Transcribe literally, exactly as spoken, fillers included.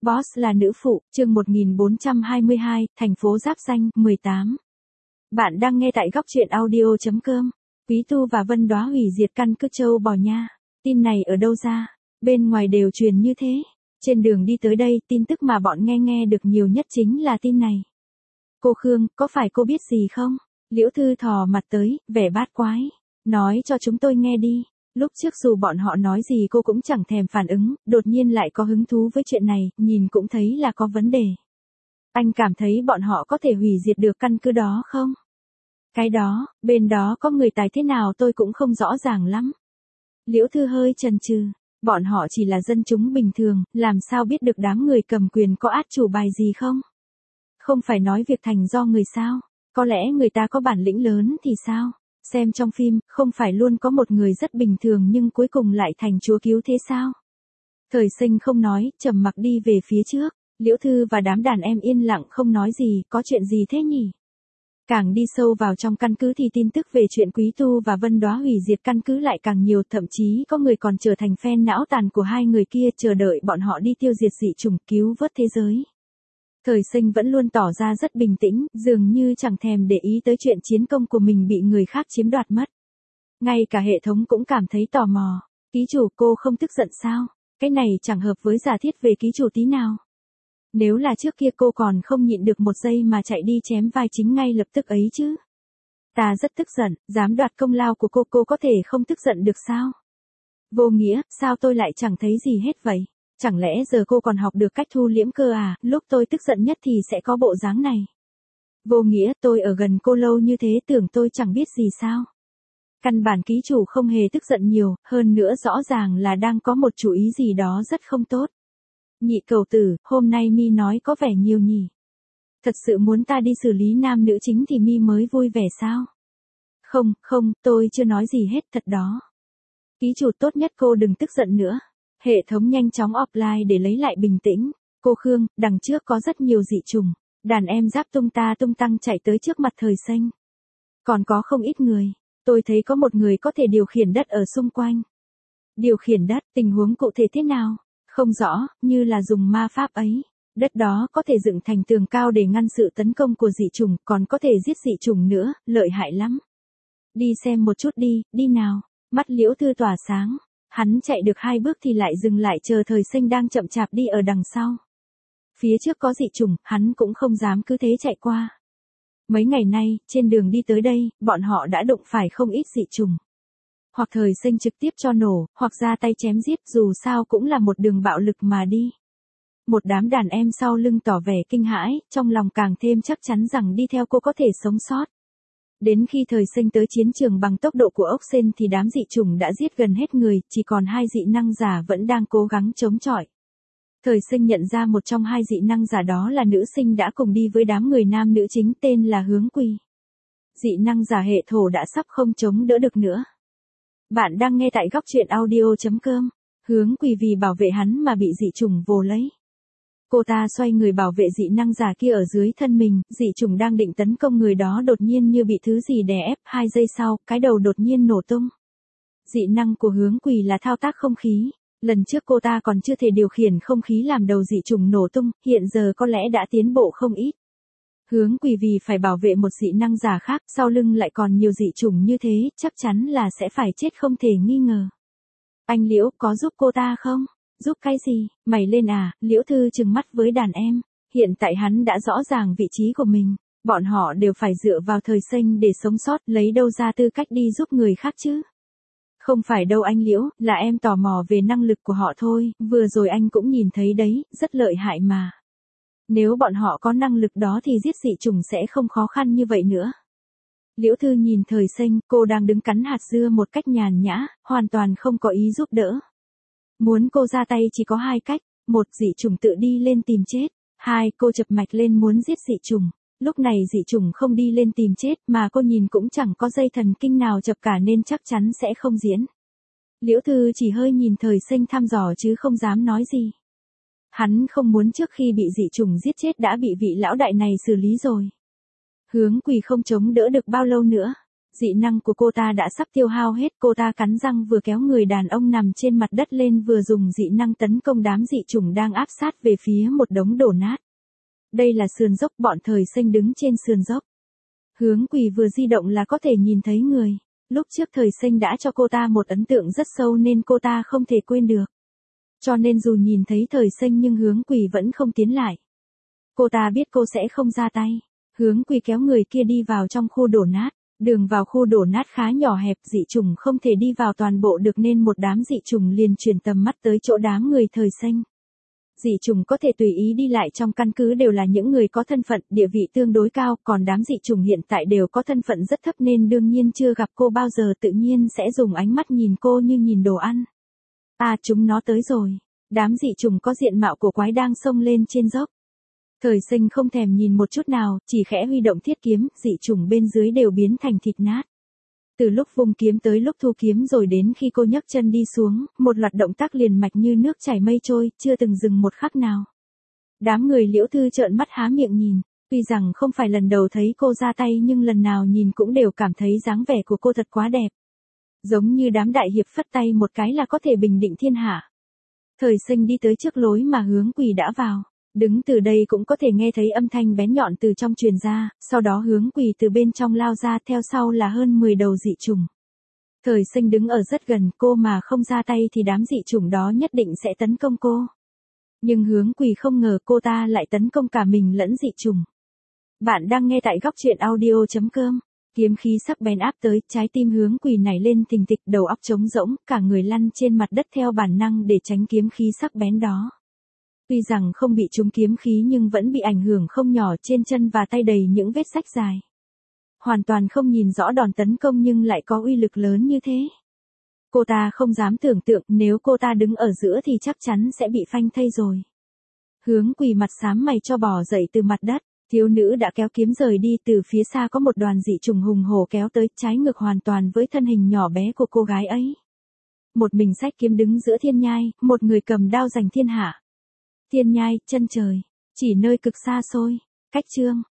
Boss là nữ phụ, chương một nghìn bốn trăm hai mươi hai, thành phố giáp danh, mười tám. Bạn đang nghe tại góc truyện audio chấm com. Quý Tu và Vân Đóa hủy diệt căn cứ Châu Bò Nha. Tin này ở đâu ra? Bên ngoài đều truyền như thế. Trên đường đi tới đây, tin tức mà bọn nghe nghe được nhiều nhất chính là tin này. Cô Khương, có phải cô biết gì không? Liễu Thư thò mặt tới, vẻ bát quái. Nói cho chúng tôi nghe đi. Lúc trước dù bọn họ nói gì cô cũng chẳng thèm phản ứng, đột nhiên lại có hứng thú với chuyện này, nhìn cũng thấy là có vấn đề. Anh cảm thấy bọn họ có thể hủy diệt được căn cứ đó không? Cái đó, bên đó có người tài thế nào tôi cũng không rõ ràng lắm. Liễu Thư hơi chần chừ, bọn họ chỉ là dân chúng bình thường, làm sao biết được đám người cầm quyền có át chủ bài gì không? Không phải nói việc thành do người sao? Có lẽ người ta có bản lĩnh lớn thì sao? Xem trong phim, không phải luôn có một người rất bình thường nhưng cuối cùng lại thành chúa cứu thế sao? Thời Sinh không nói, trầm mặc đi về phía trước. Liễu Thư và đám đàn em yên lặng không nói gì, có chuyện gì thế nhỉ? Càng đi sâu vào trong căn cứ thì tin tức về chuyện Quý Tu và Vân Đóa hủy diệt căn cứ lại càng nhiều, thậm chí có người còn trở thành fan não tàn của hai người kia, chờ đợi bọn họ đi tiêu diệt dị chủng, cứu vớt thế giới. Thời Sinh vẫn luôn tỏ ra rất bình tĩnh, dường như chẳng thèm để ý tới chuyện chiến công của mình bị người khác chiếm đoạt mất. Ngay cả hệ thống cũng cảm thấy tò mò. Ký chủ, cô không tức giận sao? Cái này chẳng hợp với giả thiết về ký chủ tí nào. Nếu là trước kia cô còn không nhịn được một giây mà chạy đi chém vai chính ngay lập tức ấy chứ. Ta rất tức giận, dám đoạt công lao của cô, cô có thể không tức giận được sao? Vô nghĩa, sao tôi lại chẳng thấy gì hết vậy? Chẳng lẽ giờ cô còn học được cách thu liễm cơ à, lúc tôi tức giận nhất thì sẽ có bộ dáng này. Vô nghĩa, tôi ở gần cô lâu như thế tưởng tôi chẳng biết gì sao. Căn bản ký chủ không hề tức giận nhiều, hơn nữa rõ ràng là đang có một chủ ý gì đó rất không tốt. Nhị cầu tử, hôm nay Mi nói có vẻ nhiều nhỉ. Thật sự muốn ta đi xử lý nam nữ chính thì Mi mới vui vẻ sao? Không, không, tôi chưa nói gì hết thật đó. Ký chủ tốt nhất cô đừng tức giận nữa. Hệ thống nhanh chóng offline để lấy lại bình tĩnh. Cô Khương, đằng trước có rất nhiều dị trùng. Đàn em giáp tung ta tung tăng chạy tới trước mặt Thời Sinh. Còn có không ít người. Tôi thấy có một người có thể điều khiển đất ở xung quanh. Điều khiển đất, tình huống cụ thể thế nào? Không rõ, như là dùng ma pháp ấy. Đất đó có thể dựng thành tường cao để ngăn sự tấn công của dị trùng, còn có thể giết dị trùng nữa, lợi hại lắm. Đi xem một chút đi, đi nào. Mắt Liễu Thư tỏa sáng. Hắn chạy được hai bước thì lại dừng lại, chờ Thời Sinh đang chậm chạp đi ở đằng sau. Phía trước có dị trùng, hắn cũng không dám cứ thế chạy qua. Mấy ngày nay, trên đường đi tới đây, bọn họ đã đụng phải không ít dị trùng. Hoặc Thời Sinh trực tiếp cho nổ, hoặc ra tay chém giết, dù sao cũng là một đường bạo lực mà đi. Một đám đàn em sau lưng tỏ vẻ kinh hãi, trong lòng càng thêm chắc chắn rằng đi theo cô có thể sống sót. Đến khi Thời Sinh tới chiến trường bằng tốc độ của ốc sên thì đám dị chủng đã giết gần hết người, chỉ còn hai dị năng giả vẫn đang cố gắng chống chọi. Thời Sinh nhận ra một trong hai dị năng giả đó là nữ sinh đã cùng đi với đám người nam nữ chính, tên là Hướng Quỳ. Dị năng giả hệ thổ đã sắp không chống đỡ được nữa. Bạn đang nghe tại góc truyện audio chấm com. Hướng Quỳ vì bảo vệ hắn mà bị dị chủng vồ lấy. Cô ta xoay người bảo vệ dị năng giả kia ở dưới thân mình, dị chủng đang định tấn công người đó đột nhiên như bị thứ gì đè ép, hai giây sau, cái đầu đột nhiên nổ tung. Dị năng của Hướng Quỳ là thao tác không khí. Lần trước cô ta còn chưa thể điều khiển không khí làm đầu dị chủng nổ tung, hiện giờ có lẽ đã tiến bộ không ít. Hướng Quỳ vì phải bảo vệ một dị năng giả khác, sau lưng lại còn nhiều dị chủng như thế, chắc chắn là sẽ phải chết không thể nghi ngờ. Anh Liễu, có giúp cô ta không? Giúp cái gì? Mày lên à? Liễu Thư trừng mắt với đàn em. Hiện tại hắn đã rõ ràng vị trí của mình. Bọn họ đều phải dựa vào Thời Sinh để sống sót, lấy đâu ra tư cách đi giúp người khác chứ? Không phải đâu anh Liễu, là em tò mò về năng lực của họ thôi, vừa rồi anh cũng nhìn thấy đấy, rất lợi hại mà. Nếu bọn họ có năng lực đó thì giết dị chủng sẽ không khó khăn như vậy nữa. Liễu Thư nhìn Thời Sinh, cô đang đứng cắn hạt dưa một cách nhàn nhã, hoàn toàn không có ý giúp đỡ. Muốn cô ra tay chỉ có hai cách, một dị chủng tự đi lên tìm chết, hai cô chập mạch lên muốn giết dị chủng. Lúc này dị chủng không đi lên tìm chết mà cô nhìn cũng chẳng có dây thần kinh nào chập cả nên chắc chắn sẽ không diễn. Liễu Thư chỉ hơi nhìn Thời Sinh thăm dò chứ không dám nói gì. Hắn không muốn trước khi bị dị chủng giết chết đã bị vị lão đại này xử lý rồi. Hướng Quỳ không chống đỡ được bao lâu nữa. Dị năng của cô ta đã sắp tiêu hao hết, cô ta cắn răng vừa kéo người đàn ông nằm trên mặt đất lên vừa dùng dị năng tấn công đám dị chủng đang áp sát về phía một đống đổ nát. Đây là sườn dốc, bọn Thời Xanh đứng trên sườn dốc. Hướng Quỳ vừa di động là có thể nhìn thấy người. Lúc trước Thời Xanh đã cho cô ta một ấn tượng rất sâu nên cô ta không thể quên được. Cho nên dù nhìn thấy Thời Xanh nhưng Hướng Quỳ vẫn không tiến lại. Cô ta biết cô sẽ không ra tay. Hướng Quỳ kéo người kia đi vào trong khu đổ nát. Đường vào khu đổ nát khá nhỏ hẹp, dị chủng không thể đi vào toàn bộ được nên một đám dị chủng liền chuyển tầm mắt tới chỗ đám người Thời Xanh. Dị chủng có thể tùy ý đi lại trong căn cứ đều là những người có thân phận, địa vị tương đối cao, còn đám dị chủng hiện tại đều có thân phận rất thấp nên đương nhiên chưa gặp cô bao giờ tự nhiên sẽ dùng ánh mắt nhìn cô như nhìn đồ ăn. À, chúng nó tới rồi. Đám dị chủng có diện mạo cổ quái đang xông lên trên dốc. Thời Xanh không thèm nhìn một chút nào, chỉ khẽ huy động thiết kiếm, dị chủng bên dưới đều biến thành thịt nát. Từ lúc vung kiếm tới lúc thu kiếm rồi đến khi cô nhấc chân đi xuống, một loạt động tác liền mạch như nước chảy mây trôi, chưa từng dừng một khắc nào. Đám người Liễu Thư trợn mắt há miệng nhìn, tuy rằng không phải lần đầu thấy cô ra tay nhưng lần nào nhìn cũng đều cảm thấy dáng vẻ của cô thật quá đẹp. Giống như đám đại hiệp phất tay một cái là có thể bình định thiên hạ. Thời Xanh đi tới trước lối mà Hướng Quỳ đã vào. Đứng từ đây cũng có thể nghe thấy âm thanh bén nhọn từ trong truyền ra, sau đó Hướng Quỳ từ bên trong lao ra, theo sau là hơn mười đầu dị chủng. Thời Xanh đứng ở rất gần cô mà không ra tay thì đám dị chủng đó nhất định sẽ tấn công cô. Nhưng Hướng Quỳ không ngờ cô ta lại tấn công cả mình lẫn dị chủng. Bạn đang nghe tại góc truyện audio chấm com. Kiếm khí sắc bén áp tới, trái tim Hướng Quỳ nảy lên thình thịch, đầu óc trống rỗng, cả người lăn trên mặt đất theo bản năng để tránh kiếm khí sắc bén đó. Tuy rằng không bị trúng kiếm khí nhưng vẫn bị ảnh hưởng không nhỏ, trên chân và tay đầy những vết rách dài. Hoàn toàn không nhìn rõ đòn tấn công nhưng lại có uy lực lớn như thế. Cô ta không dám tưởng tượng nếu cô ta đứng ở giữa thì chắc chắn sẽ bị phanh thây rồi. Hướng Quỳ mặt xám mày cho bò dậy từ mặt đất, thiếu nữ đã kéo kiếm rời đi, từ phía xa có một đoàn dị chủng hùng hổ kéo tới, trái ngược hoàn toàn với thân hình nhỏ bé của cô gái ấy. Một mình xách kiếm đứng giữa thiên nhai, một người cầm đao giành thiên hạ. Thiên nhai, chân trời, chỉ nơi cực xa xôi, cách chương.